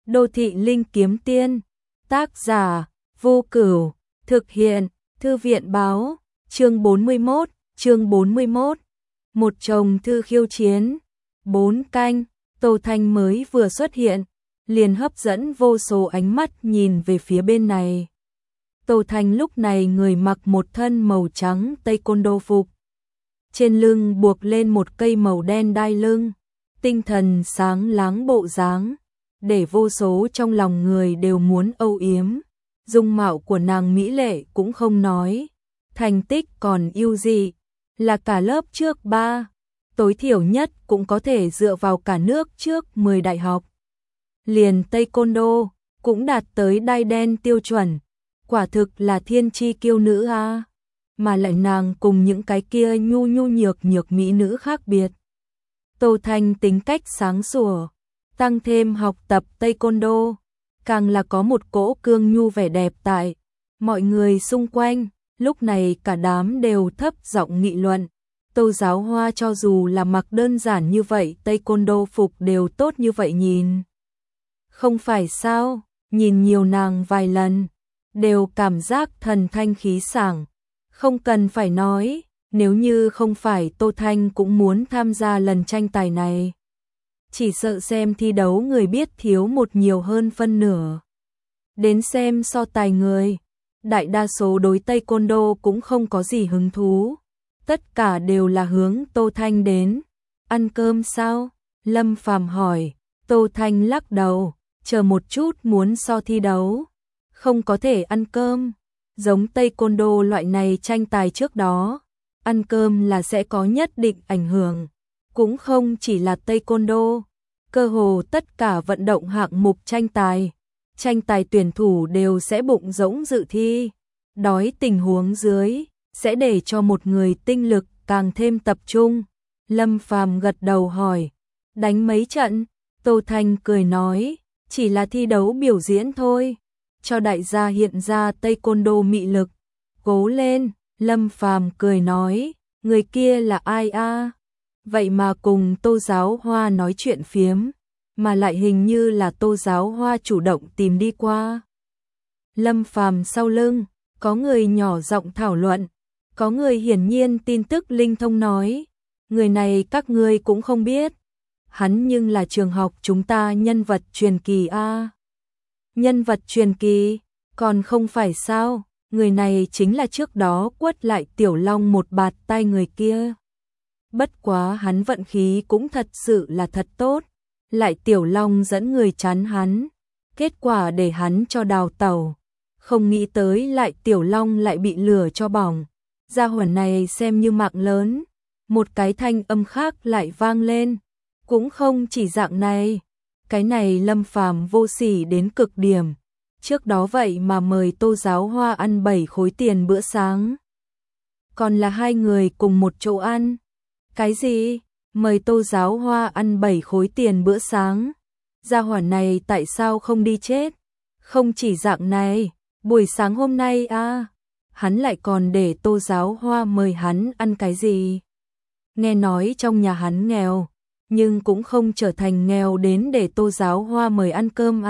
Đô thị linh kiếm tiên, tác giả, Vô Cửu, thực hiện, Thư viện báo, chương 41, một chồng thư khiêu chiến, 4 canh, Tô Thanh mới vừa xuất hiện, liền hấp dẫn vô số ánh mắt nhìn về phía bên này. Tô Thanh lúc này người mặc một thân màu trắng taekwondo phục, trên lưng buộc lên một cây màu đen đai lưng, tinh thần sáng láng bộ dáng, để vô số trong lòng người đều muốn âu yếm. Dung mạo của nàng mỹ lệ cũng không nói, thành tích còn ưu dị, là cả lớp trước 3, tối thiểu nhất cũng có thể dựa vào cả nước trước 10 đại học. Liền taekwondo cũng đạt tới đai đen tiêu chuẩn, quả thực là thiên chi kiêu nữ a. Mà lại nàng cùng những cái kia nhu nhược mỹ nữ khác biệt. Tô Thanh tính cách sáng sủa, tăng thêm học tập taekwondo, càng là có một cỗ cương nhu vẻ đẹp tại. Mọi người xung quanh, lúc này cả đám đều thấp giọng nghị luận. Tô Giáo Hoa cho dù là mặc đơn giản như vậy, taekwondo phục đều tốt như vậy nhìn. Không phải sao, nhìn nhiều nàng vài lần, đều cảm giác thần thanh khí sảng. Không cần phải nói, nếu như không phải Tô Thanh cũng muốn tham gia lần tranh tài này, chỉ sợ xem thi đấu người biết thiếu một nhiều hơn phân nửa. Đến xem so tài người, đại đa số đối taekwondo cũng không có gì hứng thú, tất cả đều là hướng Tô Thanh đến. Ăn cơm sao? Lâm Phàm hỏi. Tô Thanh lắc đầu, chờ một chút, muốn so thi đấu, không có thể ăn cơm. Giống taekwondo loại này tranh tài trước đó, ăn cơm là sẽ có nhất định ảnh hưởng. Cũng không chỉ là taekwondo, cơ hồ tất cả vận động hạng mục tranh tài tuyển thủ đều sẽ bụng rỗng dự thi. Đói tình huống dưới, sẽ để cho một người tinh lực càng thêm tập trung. Lâm Phàm gật đầu hỏi, đánh mấy trận? Tô Thanh cười nói, chỉ là thi đấu biểu diễn thôi, cho đại gia hiện ra taekwondo mị lực. Cố lên, Lâm Phàm cười nói, người kia là ai a? Vậy mà cùng Tô Giáo Hoa nói chuyện phiếm, mà lại hình như là Tô Giáo Hoa chủ động tìm đi qua. Lâm Phàm sau lưng, có người nhỏ giọng thảo luận, có người hiển nhiên tin tức linh thông nói, người này các ngươi cũng không biết, hắn nhưng là trường học chúng ta nhân vật truyền kỳ a. Nhân vật truyền kỳ, còn không phải sao, người này chính là trước đó quất lại Tiểu Long một bạt tay người kia. Bất quá hắn vận khí cũng thật sự là thật tốt, lại Tiểu Long dẫn người chắn hắn, kết quả để hắn cho đào tẩu. Không nghĩ tới lại Tiểu Long lại bị lửa cho bỏng. Gia hỏa này xem như mạng lớn. Một cái thanh âm khác lại vang lên, cũng không chỉ dạng này. Cái này Lâm Phàm vô sỉ đến cực điểm. Trước đó vậy mà mời Tô Giáo Hoa ăn 7 khối tiền bữa sáng, còn là hai người cùng một chỗ ăn. Cái gì? Mời Tô Giáo Hoa ăn 7 khối tiền bữa sáng? Gia hỏa này tại sao không đi chết? Không chỉ dạng này, buổi sáng hôm nay hắn lại còn để Tô Giáo Hoa mời hắn ăn cái gì? Nghe nói trong nhà hắn nghèo, nhưng cũng không trở thành nghèo đến để Tô Giáo Hoa mời ăn cơm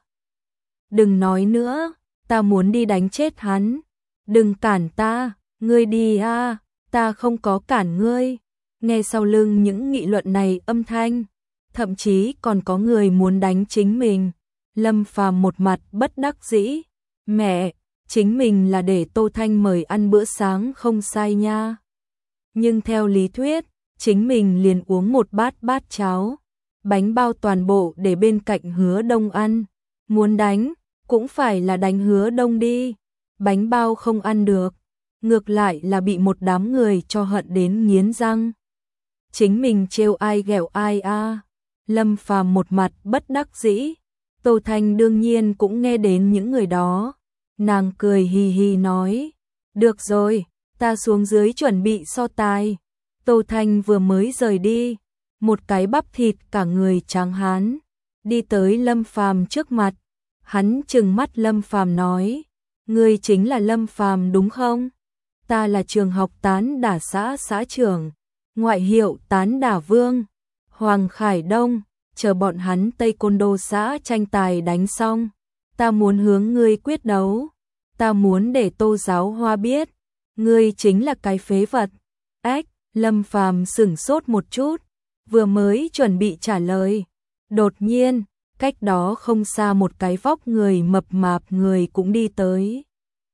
Đừng nói nữa, ta muốn đi đánh chết hắn. Đừng cản ta, ngươi đi ta không có cản ngươi. Nghe sau lưng những nghị luận này âm thanh, thậm chí còn có người muốn đánh chính mình. Lâm Phàm một mặt bất đắc dĩ, mẹ, chính mình là để Tô Thanh mời ăn bữa sáng không sai nha. Nhưng theo lý thuyết, chính mình liền uống một bát cháo, bánh bao toàn bộ để bên cạnh Hứa Đông ăn. Muốn đánh, cũng phải là đánh Hứa Đông đi. Bánh bao không ăn được, ngược lại là bị một đám người cho hận đến nghiến răng. Chính mình trêu ai ghẹo ai Lâm Phàm một mặt bất đắc dĩ. Tô Thanh đương nhiên cũng nghe đến những người đó. Nàng cười hì hì nói, được rồi, ta xuống dưới chuẩn bị so tài. Tô Thanh vừa mới rời đi, một cái bắp thịt cả người trắng hán đi tới Lâm Phàm trước mặt. Hắn trừng mắt Lâm Phàm nói, ngươi chính là Lâm Phàm đúng không? Ta là trường học Tán Đả xã trưởng, ngoại hiệu Tán Đả Vương, Hoàng Khải Đông. chờ bọn hắn Taekwondo xã tranh tài đánh xong, ta muốn hướng ngươi quyết đấu, ta muốn để Tô Giáo Hoa biết, ngươi chính là cái phế vật. Ách, Lâm Phàm sửng sốt một chút, vừa mới chuẩn bị trả lời, đột nhiên, cách đó không xa một cái vóc người mập mạp người cũng đi tới.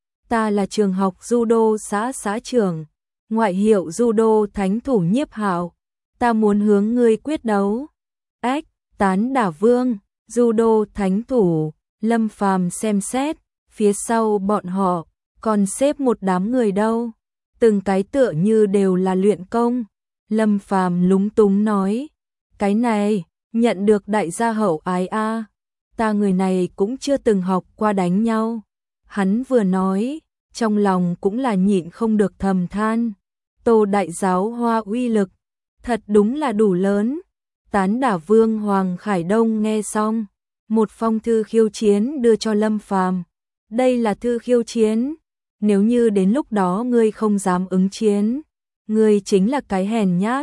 Ta là trường học judo xã trưởng, ngoại hiệu judo thánh thủ Nhiếp Hạo, ta muốn hướng ngươi quyết đấu. Ách, Tán Đả Vương, judo thánh thủ. Lâm Phàm xem xét, phía sau bọn họ còn xếp một đám người đâu, từng cái tựa như đều là luyện công. Lâm Phàm lúng túng nói, cái này, nhận được đại gia hậu ái a, ta người này cũng chưa từng học qua đánh nhau. Hắn vừa nói, trong lòng cũng là nhịn không được thầm than, Tô đại giáo hoa uy lực, thật đúng là đủ lớn. Tán Đả Vương Hoàng Khải Đông nghe xong, một phong thư khiêu chiến đưa cho Lâm Phàm. Đây là thư khiêu chiến, nếu như đến lúc đó ngươi không dám ứng chiến, ngươi chính là cái hèn nhát.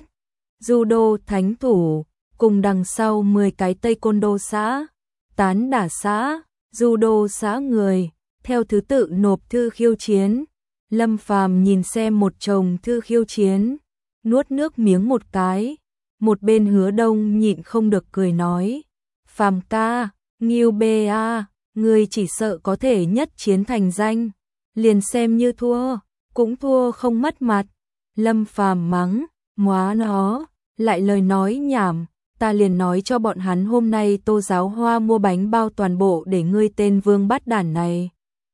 Judo thánh thủ, cùng đằng sau 10 cái Taekwondo xã, Tán Đả xã, Judo xã người, theo thứ tự nộp thư khiêu chiến. Lâm Phàm nhìn xem một chồng thư khiêu chiến, nuốt nước miếng một cái, một bên Hứa Đông nhịn không được cười nói, Phàm ca, Nghiêu bê a, ngươi chỉ sợ có thể nhất chiến thành danh, liền xem như thua, cũng thua không mất mặt. Lâm Phàm mắng, móa nó, lại lời nói nhảm, ta liền nói cho bọn hắn hôm nay Tô Giáo Hoa mua bánh bao toàn bộ để ngươi tên vương bắt đản này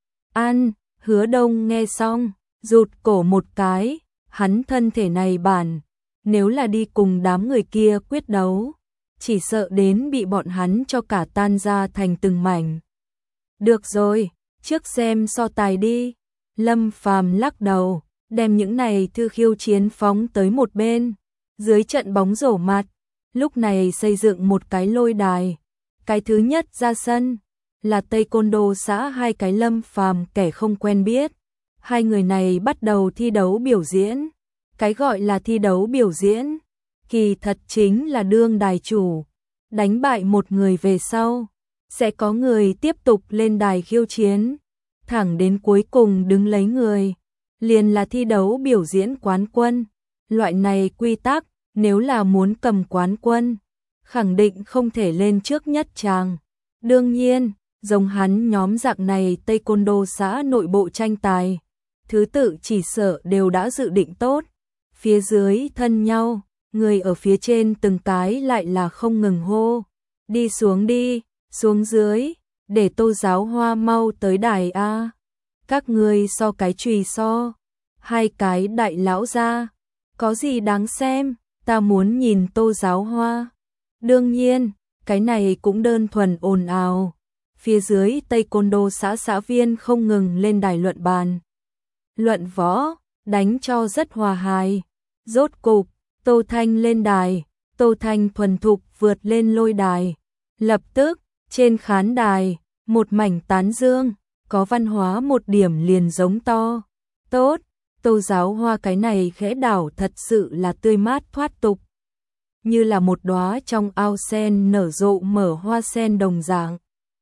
ăn. Hứa Đông nghe xong, rụt cổ một cái, hắn thân thể này bản, nếu là đi cùng đám người kia quyết đấu, chỉ sợ đến bị bọn hắn cho cả tan ra thành từng mảnh. Được rồi, trước xem so tài đi. Lâm Phàm lắc đầu, đem những này thư khiêu chiến phóng tới một bên. Dưới trận bóng rổ mặt, lúc này xây dựng một cái lôi đài. Cái thứ nhất ra sân là Taekwondo xã hai cái Lâm Phàm kẻ không quen biết. Hai người này bắt đầu thi đấu biểu diễn. Cái gọi là thi đấu biểu diễn, kỳ thật chính là đương đài chủ. Đánh bại một người về sau, sẽ có người tiếp tục lên đài khiêu chiến, thẳng đến cuối cùng đứng lấy người, liền là thi đấu biểu diễn quán quân. Loại này quy tắc, nếu là muốn cầm quán quân, khẳng định không thể lên trước nhất tràng. Đương nhiên, giống hắn nhóm dạng này Taekwondo xã nội bộ tranh tài, thứ tự chỉ sợ đều đã dự định tốt, phía dưới thân nhau, người ở phía trên từng cái lại là không ngừng hô, đi xuống đi, xuống dưới, để Tô Giáo Hoa mau tới đài a. Các ngươi so cái chùy so, hai cái đại lão ra, có gì đáng xem, ta muốn nhìn Tô Giáo Hoa. Đương nhiên, cái này cũng đơn thuần ồn ào. Phía dưới Taekwondo xã viên không ngừng lên đài luận bàn. Luận võ, đánh cho rất hòa hài. Rốt cục, Tô Thanh lên đài, Tô Thanh thuần thục vượt lên lôi đài. Lập tức, trên khán đài, một mảnh tán dương, có văn hóa một điểm liền giống to. Tốt, Tô Giáo Hoa cái này khẽ đảo thật sự là tươi mát thoát tục. Như là một đóa trong ao sen nở rộ mở hoa sen đồng dạng.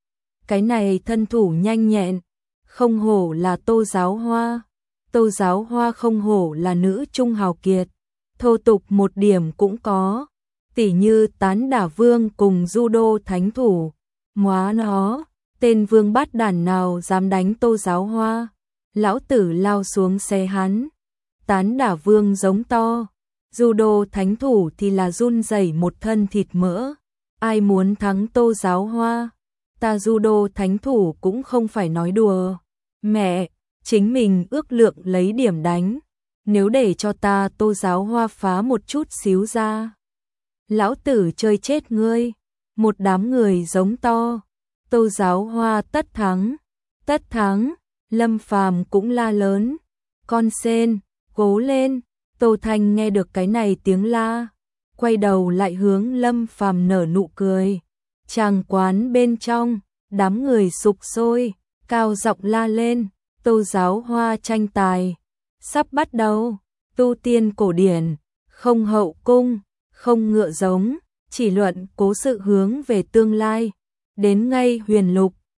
Cái này thân thủ nhanh nhẹn, không hổ là Tô Giáo Hoa. Tô Giáo Hoa không hổ là nữ trung hào kiệt, thô tục một điểm cũng có, tỉ như Tán Đả Vương cùng judo thánh thủ. Móa nó, tên vương bát đản nào dám đánh Tô Giáo Hoa, lão tử lao xuống xe hắn. Tán Đả Vương giống to, judo thánh thủ thì là run rẩy một thân thịt mỡ. Ai muốn thắng Tô Giáo Hoa? Ta judo thánh thủ cũng không phải nói đùa. Mẹ, chính mình ước lượng lấy điểm đánh. Nếu để cho ta Tô Giáo Hoa phá một chút xíu ra, lão tử chơi chết ngươi. Một đám người giống to. Tô Giáo Hoa tất thắng. Tất thắng. Lâm Phàm cũng la lớn. Con sen, cố lên. Tô Thanh nghe được cái này tiếng la, quay đầu lại hướng Lâm Phàm nở nụ cười. Tràng quán bên trong, đám người sục sôi, cao giọng la lên. Tô Giáo Hoa tranh tài sắp bắt đầu. Tu tiên cổ điển, không hậu cung, không ngựa giống, chỉ luận cố sự hướng về tương lai. Đến ngay huyền lục,